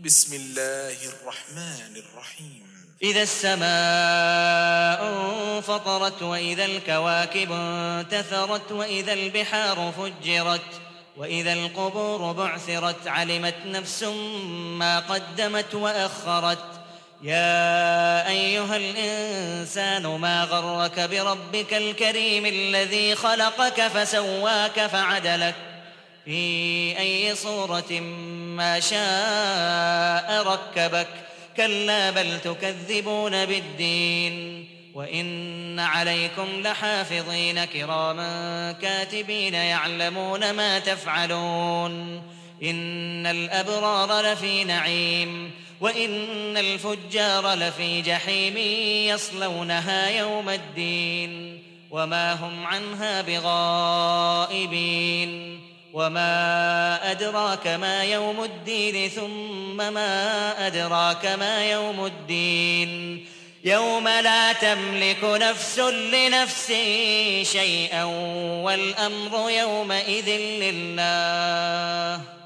بسم الله الرحمن الرحيم. إذا السماء انفطرت وإذا الكواكب انتثرت وإذا البحار فجرت وإذا القبور بعثرت علمت نفس ما قدمت وأخرت يا أيها الإنسان ما غرك بربك الكريم الذي خلقك فسواك فعدلك في أي صورة ما شاء ركبك كلا بل تكذبون بالدين وإن عليكم لحافظين كراما كاتبين يعلمون ما تفعلون إن الأبرار لفي نعيم وإن الفجار لفي جحيم يصلونها يوم الدين وما هم عنها بغائبين وما أدراك ما يوم الدين ثم ما أدراك ما يوم الدين يوم لا تملك نفس لنفس شيئا والأمر يومئذ لله